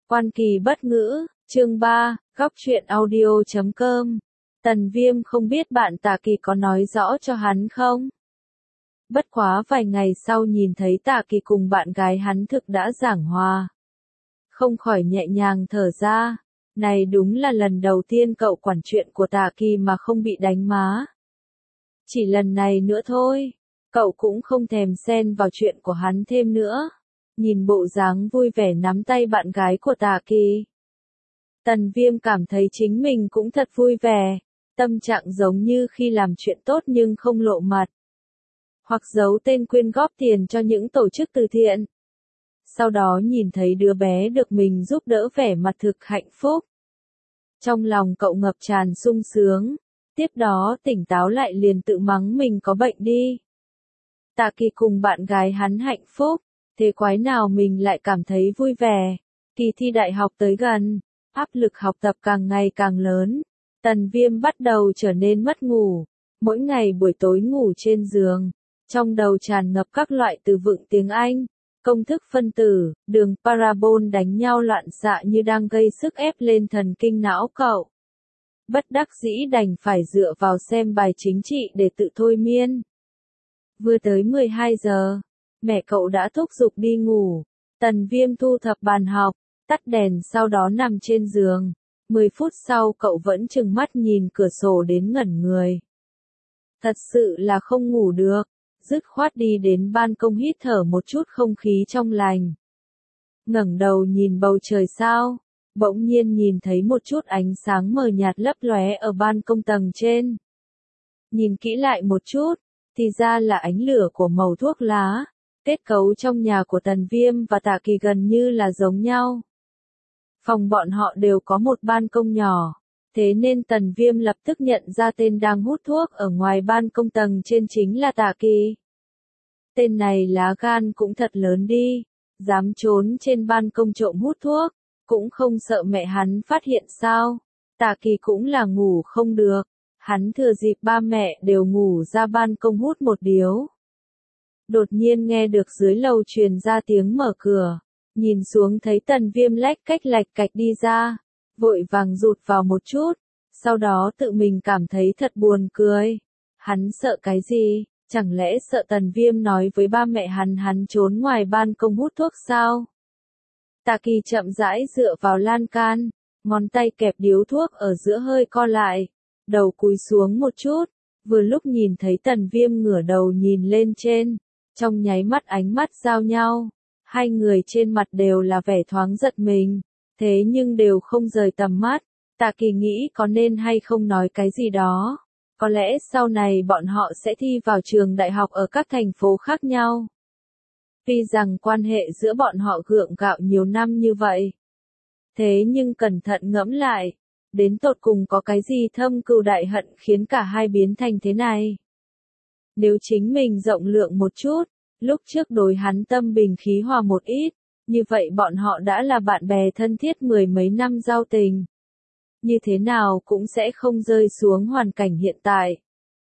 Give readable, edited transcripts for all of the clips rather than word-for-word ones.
Quan Kỳ bất ngữ, chương 3, góc truyện audio.com. Tần Viêm không biết bạn Tạ Kỳ có nói rõ cho hắn không? Bất quá vài ngày sau nhìn thấy Tạ Kỳ cùng bạn gái hắn thực đã giảng hòa. Không khỏi nhẹ nhàng thở ra, này đúng là lần đầu tiên cậu quản chuyện của Tạ Kỳ mà không bị đánh má. Chỉ lần này nữa thôi, cậu cũng không thèm xen vào chuyện của hắn thêm nữa. Nhìn bộ dáng vui vẻ nắm tay bạn gái của Tạ Kỳ, Tần Viêm cảm thấy chính mình cũng thật vui vẻ, tâm trạng giống như khi làm chuyện tốt nhưng không lộ mặt, hoặc giấu tên quyên góp tiền cho những tổ chức từ thiện. Sau đó nhìn thấy đứa bé được mình giúp đỡ vẻ mặt thực hạnh phúc. Trong lòng cậu ngập tràn sung sướng, tiếp đó tỉnh táo lại liền tự mắng mình có bệnh đi. Tạ Kỳ cùng bạn gái hắn hạnh phúc, thế quái nào mình lại cảm thấy vui vẻ. Kỳ thi đại học tới gần, áp lực học tập càng ngày càng lớn, Tần Viêm bắt đầu trở nên mất ngủ, mỗi ngày buổi tối ngủ trên giường, trong đầu tràn ngập các loại từ vựng tiếng Anh, công thức phân tử, đường parabol đánh nhau loạn xạ như đang gây sức ép lên thần kinh não cậu. Bất đắc dĩ đành phải dựa vào xem bài chính trị để tự thôi miên. Vừa tới 12 giờ, mẹ cậu đã thúc giục đi ngủ, Tần Viêm thu thập bàn học, tắt đèn sau đó nằm trên giường. 10 phút sau cậu vẫn trừng mắt nhìn cửa sổ đến ngẩn người. Thật sự là không ngủ được, dứt khoát đi đến ban công hít thở một chút không khí trong lành. Ngẩng đầu nhìn bầu trời sao, bỗng nhiên nhìn thấy một chút ánh sáng mờ nhạt lấp lóe ở ban công tầng trên. Nhìn kỹ lại một chút, thì ra là ánh lửa của mẩu thuốc lá. Kết cấu trong nhà của Tần Viêm và Tạ Kỳ gần như là giống nhau. Phòng bọn họ đều có một ban công nhỏ, thế nên Tần Viêm lập tức nhận ra tên đang hút thuốc ở ngoài ban công tầng trên chính là Tạ Kỳ. Tên này lá gan cũng thật lớn đi, dám trốn trên ban công trộm hút thuốc, cũng không sợ mẹ hắn phát hiện sao. Tạ Kỳ cũng là ngủ không được, hắn thừa dịp ba mẹ đều ngủ ra ban công hút một điếu. Đột nhiên nghe được dưới lầu truyền ra tiếng mở cửa, nhìn xuống thấy Tần Viêm lách cạch đi ra, vội vàng rụt vào một chút, sau đó tự mình cảm thấy thật buồn cười. Hắn sợ cái gì, chẳng lẽ sợ Tần Viêm nói với ba mẹ hắn trốn ngoài ban công hút thuốc sao? Tạ Kỳ chậm rãi dựa vào lan can, ngón tay kẹp điếu thuốc ở giữa hơi co lại, đầu cúi xuống một chút, vừa lúc nhìn thấy Tần Viêm ngửa đầu nhìn lên trên. Trong nháy mắt ánh mắt giao nhau, hai người trên mặt đều là vẻ thoáng giật mình, thế nhưng đều không rời tầm mắt. Tạ Kỳ nghĩ có nên hay không nói cái gì đó, có lẽ sau này bọn họ sẽ thi vào trường đại học ở các thành phố khác nhau. Tuy rằng quan hệ giữa bọn họ gượng gạo nhiều năm như vậy, thế nhưng cẩn thận ngẫm lại, đến tột cùng có cái gì thâm cừu đại hận khiến cả hai biến thành thế này. Nếu chính mình rộng lượng một chút, lúc trước đối hắn tâm bình khí hòa một ít, như vậy bọn họ đã là bạn bè thân thiết mười mấy năm giao tình. Như thế nào cũng sẽ không rơi xuống hoàn cảnh hiện tại.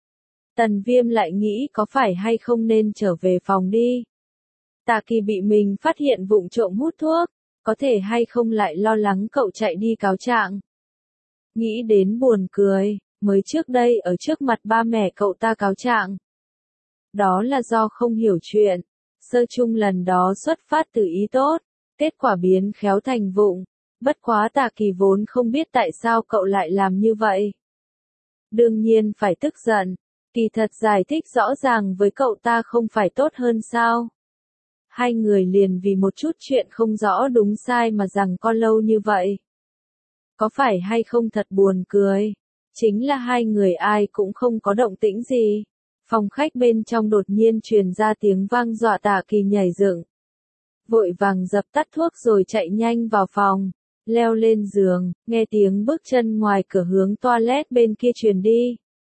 Tần Viêm lại nghĩ có phải hay không nên trở về phòng đi. Tạ Kỳ bị mình phát hiện vụng trộm hút thuốc, có thể hay không lại lo lắng cậu chạy đi cáo trạng. Nghĩ đến buồn cười, mới trước đây ở trước mặt ba mẹ cậu ta cáo trạng. Đó là do không hiểu chuyện, sơ chung lần đó xuất phát từ ý tốt, kết quả biến khéo thành vụng, bất quá Tạ Kỳ vốn không biết tại sao cậu lại làm như vậy. Đương nhiên phải tức giận, kỳ thật giải thích rõ ràng với cậu ta không phải tốt hơn sao. Hai người liền vì một chút chuyện không rõ đúng sai mà giằng co lâu như vậy. Có phải hay không thật buồn cười, chính là hai người ai cũng không có động tĩnh gì. Phòng khách bên trong đột nhiên truyền ra tiếng vang dọa Tạ Kỳ nhảy dựng. Vội vàng dập tắt thuốc rồi chạy nhanh vào phòng, leo lên giường, nghe tiếng bước chân ngoài cửa hướng toilet bên kia truyền đi.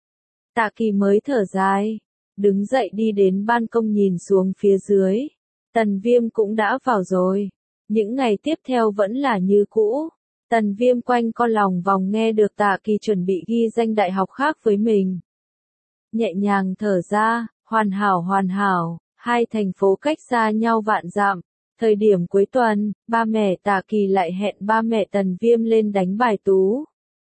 Tạ Kỳ mới thở dài, đứng dậy đi đến ban công nhìn xuống phía dưới. Tần Viêm cũng đã vào rồi. Những ngày tiếp theo vẫn là như cũ. Tần Viêm quanh co lòng vòng nghe được Tạ Kỳ chuẩn bị ghi danh đại học khác với mình. Nhẹ nhàng thở ra, hoàn hảo, hai thành phố cách xa nhau vạn dặm, Thời điểm cuối tuần, ba mẹ Tạ Kỳ lại hẹn ba mẹ Tần Viêm lên đánh bài tú.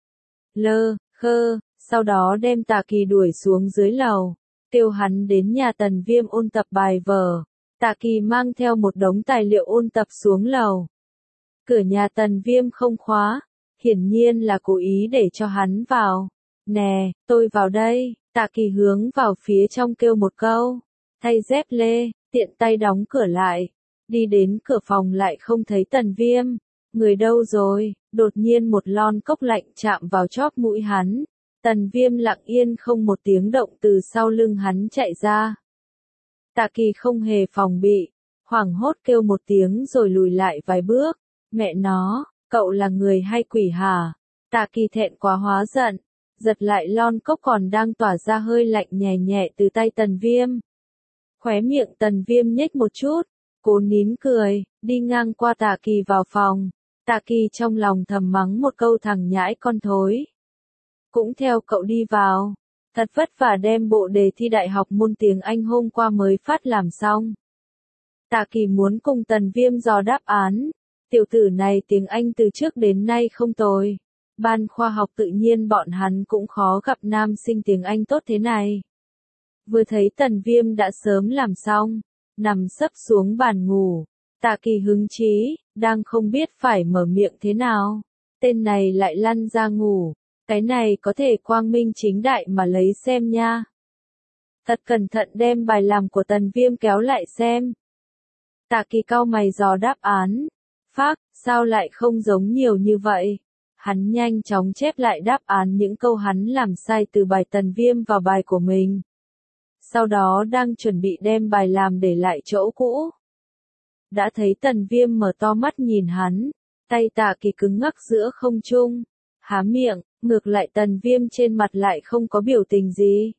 Lơ, khơ, sau đó đem Tạ Kỳ đuổi xuống dưới lầu, kêu hắn đến nhà Tần Viêm ôn tập bài vở. Tạ Kỳ mang theo một đống tài liệu ôn tập xuống lầu. Cửa nhà Tần Viêm không khóa, hiển nhiên là cố ý để cho hắn vào. Nè, tôi vào đây. Tạ Kỳ hướng vào phía trong kêu một câu, thay dép lê, tiện tay đóng cửa lại. Đi đến cửa phòng lại không thấy Tần Viêm. Người đâu rồi? Đột nhiên một lon cốc lạnh chạm vào chóp mũi hắn. Tần Viêm lặng yên không một tiếng động từ sau lưng hắn chạy ra. Tạ Kỳ không hề phòng bị, hoảng hốt kêu một tiếng rồi lùi lại vài bước. Mẹ nó, cậu là người hay quỷ hả? Tạ Kỳ thẹn quá hóa giận, giật lại lon cốc còn đang tỏa ra hơi lạnh nhẹ nhẹ từ tay Tần Viêm. Khóe miệng Tần Viêm nhếch một chút, cố nín cười, đi ngang qua Tạ Kỳ vào phòng. Tạ Kỳ trong lòng thầm mắng một câu thằng nhãi con thối. Cũng theo cậu đi vào. Thật vất vả đem bộ đề thi đại học môn tiếng Anh hôm qua mới phát làm xong. Tạ Kỳ muốn cùng Tần Viêm dò đáp án. Tiểu tử này tiếng Anh từ trước đến nay không tồi. Ban khoa học tự nhiên bọn hắn cũng khó gặp nam sinh tiếng Anh tốt thế này. Vừa thấy Tần Viêm đã sớm làm xong, nằm sấp xuống bàn ngủ. Tạ Kỳ hứng chí, đang không biết phải mở miệng thế nào. Tên này lại lăn ra ngủ. Cái này có thể quang minh chính đại mà lấy xem nha. Thật cẩn thận đem bài làm của Tần Viêm kéo lại xem. Tạ Kỳ cau mày dò đáp án. Phác, sao lại không giống nhiều như vậy? Hắn nhanh chóng chép lại đáp án những câu hắn làm sai từ bài Tần Viêm vào bài của mình. Sau đó đang chuẩn bị đem bài làm để lại chỗ cũ. Đã thấy Tần Viêm mở to mắt nhìn hắn, tay Tạ Kỳ cứng ngắc giữa không trung, há miệng, ngược lại Tần Viêm trên mặt lại không có biểu tình gì.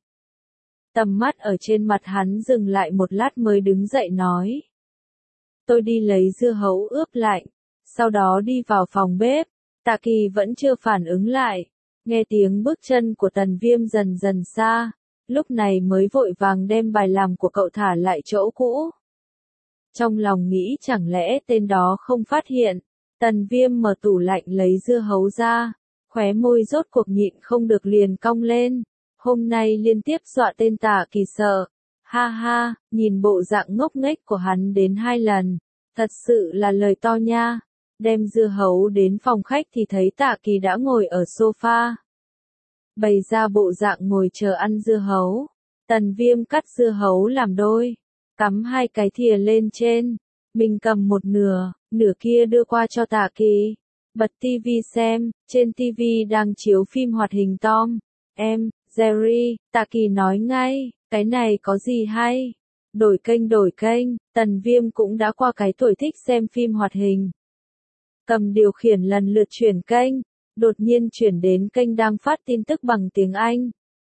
Tầm mắt ở trên mặt hắn dừng lại một lát mới đứng dậy nói. Tôi đi lấy dưa hấu ướp lạnh, sau đó đi vào phòng bếp. Tạ Kỳ vẫn chưa phản ứng lại, nghe tiếng bước chân của Tần Viêm dần dần xa, lúc này mới vội vàng đem bài làm của cậu thả lại chỗ cũ. Trong lòng nghĩ chẳng lẽ tên đó không phát hiện. Tần Viêm mở tủ lạnh lấy dưa hấu ra, khóe môi rốt cuộc nhịn không được liền cong lên. Hôm nay liên tiếp dọa tên Tạ Kỳ sợ. Ha ha, nhìn bộ dạng ngốc nghếch của hắn đến 2 lần, thật sự là lời to nha. Đem dưa hấu đến phòng khách thì thấy Tạ Kỳ đã ngồi ở sofa. Bày ra bộ dạng ngồi chờ ăn dưa hấu. Tần Viêm cắt dưa hấu làm đôi, cắm 2 cái thìa lên trên. Mình cầm một nửa, nửa kia đưa qua cho Tạ Kỳ. Bật tivi xem, trên tivi đang chiếu phim hoạt hình Tom, em, Jerry. Tạ Kỳ nói ngay, cái này có gì hay? Đổi kênh, Tần Viêm cũng đã qua cái tuổi thích xem phim hoạt hình. Cầm điều khiển lần lượt chuyển kênh, đột nhiên chuyển đến kênh đang phát tin tức bằng tiếng Anh.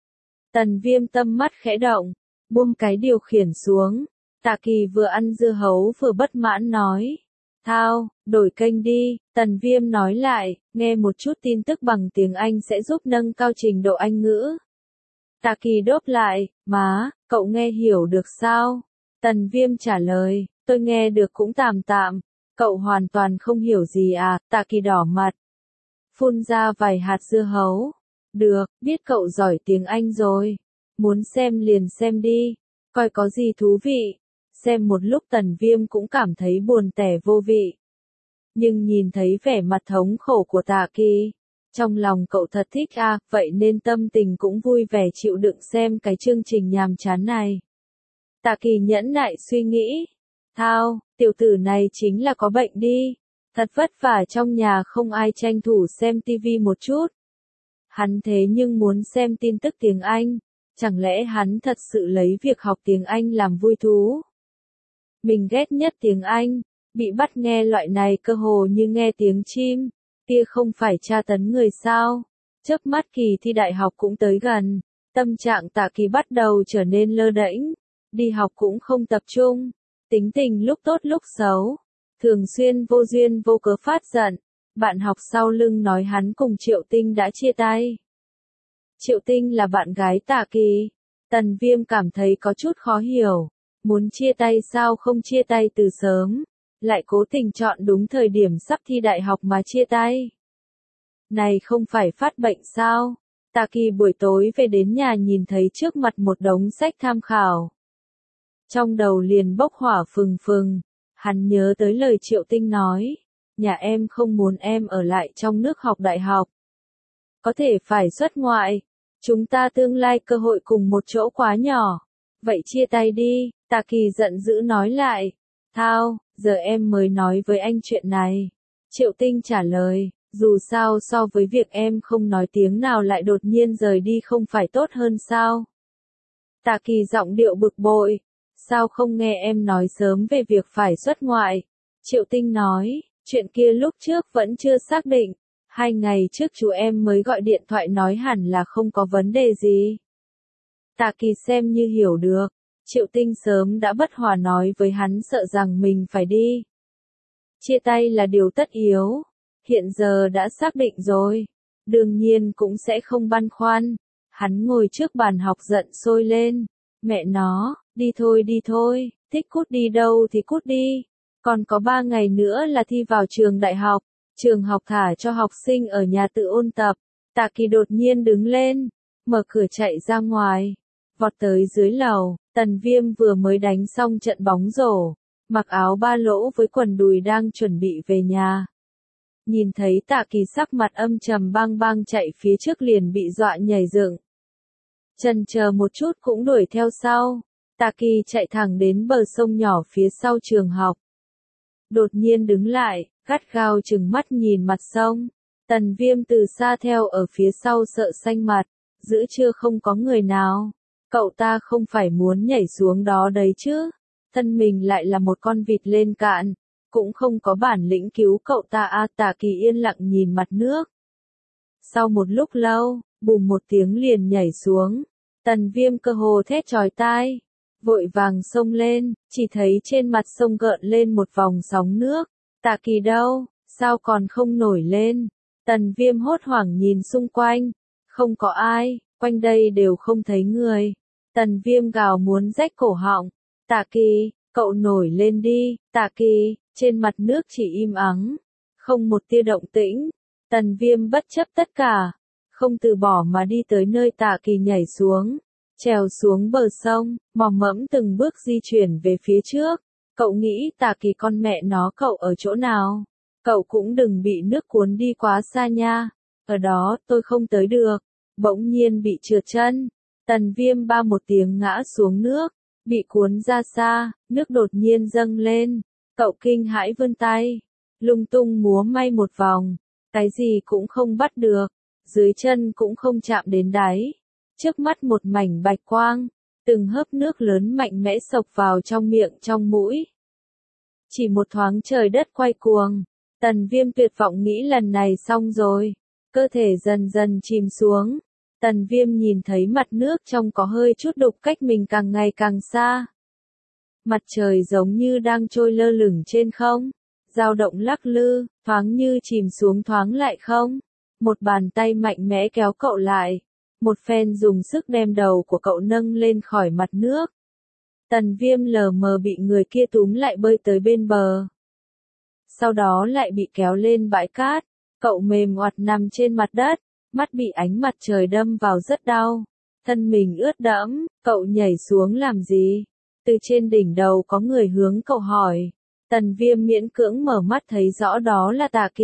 Tần Viêm tâm mắt khẽ động, buông cái điều khiển xuống. Tạ Kỳ vừa ăn dưa hấu vừa bất mãn nói. Thao, đổi kênh đi. Tần Viêm nói lại, nghe một chút tin tức bằng tiếng Anh sẽ giúp nâng cao trình độ Anh ngữ. Tạ Kỳ đốp lại, má, cậu nghe hiểu được sao? Tần Viêm trả lời, tôi nghe được cũng tạm tạm. Cậu hoàn toàn không hiểu gì à? Tạ Kỳ đỏ mặt, phun ra vài hạt dưa hấu. Được, biết cậu giỏi tiếng Anh rồi. Muốn xem liền xem đi, coi có gì thú vị. Xem một lúc Tần Viêm cũng cảm thấy buồn tẻ vô vị. Nhưng nhìn thấy vẻ mặt thống khổ của Tạ Kỳ, trong lòng cậu thật thích à, vậy nên tâm tình cũng vui vẻ chịu đựng xem cái chương trình nhàm chán này. Tạ Kỳ nhẫn nại suy nghĩ. Thao, tiểu tử này chính là có bệnh đi. Thật vất vả trong nhà không ai tranh thủ xem tivi một chút. Hắn thế nhưng muốn xem tin tức tiếng Anh. Chẳng lẽ hắn thật sự lấy việc học tiếng Anh làm vui thú? Mình ghét nhất tiếng Anh. Bị bắt nghe loại này cơ hồ như nghe tiếng chim. Kia không phải tra tấn người sao? Chớp mắt kỳ thi đại học cũng tới gần. Tâm trạng Tạ Kỳ bắt đầu trở nên lơ đễnh. Đi học cũng không tập trung. Tính tình lúc tốt lúc xấu. Thường xuyên vô duyên vô cớ phát giận. Bạn học sau lưng nói hắn cùng Triệu Tinh đã chia tay. Triệu Tinh là bạn gái Tạ Kỳ. Tần Viêm cảm thấy có chút khó hiểu. Muốn chia tay sao không chia tay từ sớm. lại cố tình chọn đúng thời điểm sắp thi đại học mà chia tay. Này không phải phát bệnh sao? Taki buổi tối về đến nhà nhìn thấy trước mặt một đống sách tham khảo. Trong đầu liền bốc hỏa phừng phừng, hắn nhớ tới lời Triệu Tinh nói, nhà em không muốn em ở lại trong nước học đại học. Có thể phải xuất ngoại, chúng ta tương lai cơ hội cùng một chỗ quá nhỏ. Vậy chia tay đi, Taki giận dữ nói lại. Thao, giờ em mới nói với anh chuyện này. Triệu Tinh trả lời, dù sao so với việc em không nói tiếng nào lại đột nhiên rời đi không phải tốt hơn sao? Taki giọng điệu bực bội, sao không nghe em nói sớm về việc phải xuất ngoại? Triệu Tinh nói, chuyện kia lúc trước vẫn chưa xác định, 2 ngày trước chú em mới gọi điện thoại nói hẳn là không có vấn đề gì. Taki xem như hiểu được, Triệu Tinh sớm đã bất hòa nói với hắn sợ rằng mình phải đi. Chia tay là điều tất yếu, hiện giờ đã xác định rồi, đương nhiên cũng sẽ không băn khoăn. Hắn ngồi trước bàn học giận sôi lên, mẹ nó, đi thôi, thích cút đi đâu thì cút đi, còn có 3 ngày nữa là thi vào trường đại học, trường học thả cho học sinh ở nhà tự ôn tập. Taki đột nhiên đứng lên, mở cửa chạy ra ngoài, vọt tới dưới lầu. Tần Viêm vừa mới đánh xong trận bóng rổ, mặc áo ba lỗ với quần đùi đang chuẩn bị về nhà. Nhìn thấy Taki sắc mặt âm trầm bang bang chạy phía trước liền bị dọa nhảy dựng. Chần chờ một chút cũng đuổi theo sau. Taki chạy thẳng đến bờ sông nhỏ phía sau trường học. Đột nhiên đứng lại, gắt gao trừng mắt nhìn mặt sông. Tần Viêm từ xa theo ở phía sau sợ xanh mặt, giữa trưa không có người nào. Cậu ta không phải muốn nhảy xuống đó đấy chứ, thân mình lại là một con vịt lên cạn, cũng không có bản lĩnh cứu cậu ta. Taki yên lặng nhìn mặt nước. Sau một lúc lâu, bùm một tiếng liền nhảy xuống, Tần Viêm cơ hồ thét chói tai, vội vàng xông lên, chỉ thấy trên mặt sông gợn lên một vòng sóng nước. Taki đâu, sao còn không nổi lên? Tần Viêm hốt hoảng nhìn xung quanh, không có ai, quanh đây đều không thấy người. Tần Viêm gào muốn rách cổ họng. Taki, cậu nổi lên đi. Taki, trên mặt nước chỉ im ắng, không một tia động tĩnh. Tần Viêm bất chấp tất cả, không từ bỏ mà đi tới nơi Taki nhảy xuống, trèo xuống bờ sông, mò mẫm từng bước di chuyển về phía trước. Cậu nghĩ Taki con mẹ nó cậu ở chỗ nào? Cậu cũng đừng bị nước cuốn đi quá xa nha. Ở đó tôi không tới được. Bỗng nhiên bị trượt chân. Tần Viêm ba một tiếng ngã xuống nước, bị cuốn ra xa, nước đột nhiên dâng lên. Cậu kinh hãi vươn tay, lung tung múa may một vòng, cái gì cũng không bắt được, dưới chân cũng không chạm đến đáy. Trước mắt một mảnh bạch quang, từng hớp nước lớn mạnh mẽ xộc vào trong miệng trong mũi. Chỉ một thoáng trời đất quay cuồng, Tần Viêm tuyệt vọng nghĩ lần này xong rồi, cơ thể dần dần chìm xuống. Tần Viêm nhìn thấy mặt nước trong có hơi chút đục cách mình càng ngày càng xa. Mặt trời giống như đang trôi lơ lửng trên không, dao động lắc lư, thoáng như chìm xuống thoáng lại không. Một bàn tay mạnh mẽ kéo cậu lại, một phen dùng sức đem đầu của cậu nâng lên khỏi mặt nước. Tần Viêm lờ mờ bị người kia túm lại bơi tới bên bờ. Sau đó lại bị kéo lên bãi cát, cậu mềm oặt nằm trên mặt đất. Mắt bị ánh mặt trời đâm vào rất đau, thân mình ướt đẫm. Cậu nhảy xuống làm gì? Từ trên đỉnh đầu có người hướng cậu hỏi. Tần Viêm miễn cưỡng mở mắt thấy rõ đó là Taki.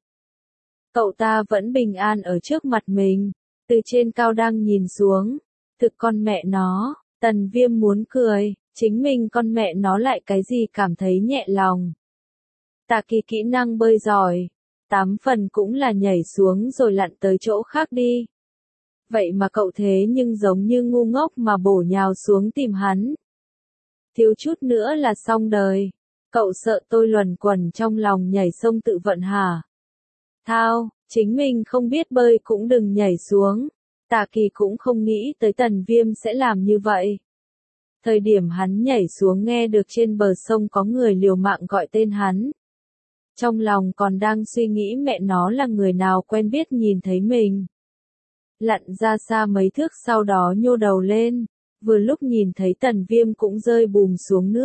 Cậu ta vẫn bình an ở trước mặt mình, từ trên cao đang nhìn xuống. Thực con mẹ nó, Tần Viêm muốn cười, chính mình con mẹ nó lại cái gì cảm thấy nhẹ lòng. Taki kỹ năng bơi giỏi, 8 phần cũng là nhảy xuống rồi lặn tới chỗ khác đi. Vậy mà cậu thế nhưng giống như ngu ngốc mà bổ nhào xuống tìm hắn. Thiếu chút nữa là xong đời. Cậu sợ tôi luẩn quẩn trong lòng nhảy sông tự vận hả? Thao, chính mình không biết bơi cũng đừng nhảy xuống. Taki cũng không nghĩ tới Tần Viêm sẽ làm như vậy. Thời điểm hắn nhảy xuống nghe được trên bờ sông có người liều mạng gọi tên hắn. Trong lòng còn đang suy nghĩ mẹ nó là người nào quen biết nhìn thấy mình. Lặn ra xa mấy thước sau đó nhô đầu lên, vừa lúc nhìn thấy Tần Viêm cũng rơi bùm xuống nước,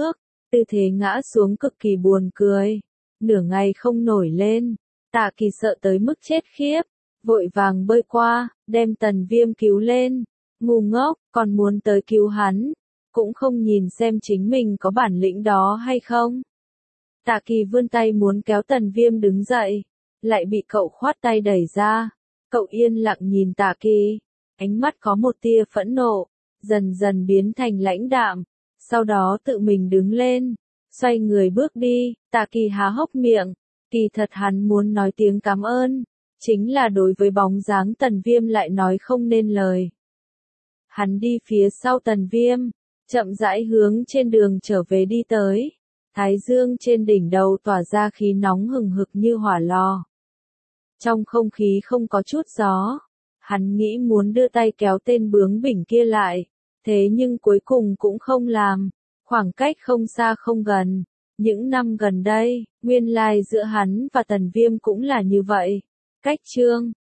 tư thế ngã xuống cực kỳ buồn cười, nửa ngày không nổi lên. Tạ Kỳ sợ tới mức chết khiếp, vội vàng bơi qua, đem Tần Viêm cứu lên. Ngu ngốc, còn muốn tới cứu hắn, cũng không nhìn xem chính mình có bản lĩnh đó hay không. Tạ Kỳ vươn tay muốn kéo Tần Viêm đứng dậy, lại bị cậu khoát tay đẩy ra. Cậu yên lặng nhìn Tạ Kỳ, ánh mắt có một tia phẫn nộ, dần dần biến thành lãnh đạm, sau đó tự mình đứng lên, xoay người bước đi. Tạ Kỳ há hốc miệng, kỳ thật hắn muốn nói tiếng cảm ơn, chính là đối với bóng dáng Tần Viêm lại nói không nên lời. Hắn đi phía sau Tần Viêm, chậm rãi hướng trên đường trở về đi tới. Thái dương trên đỉnh đầu tỏa ra khí nóng hừng hực như hỏa lò. Trong không khí không có chút gió. Hắn nghĩ muốn đưa tay kéo tên bướng bỉnh kia lại, thế nhưng cuối cùng cũng không làm. Khoảng cách không xa không gần. Những năm gần đây, nguyên lai giữa hắn và Tần Viêm cũng là như vậy. Cách chương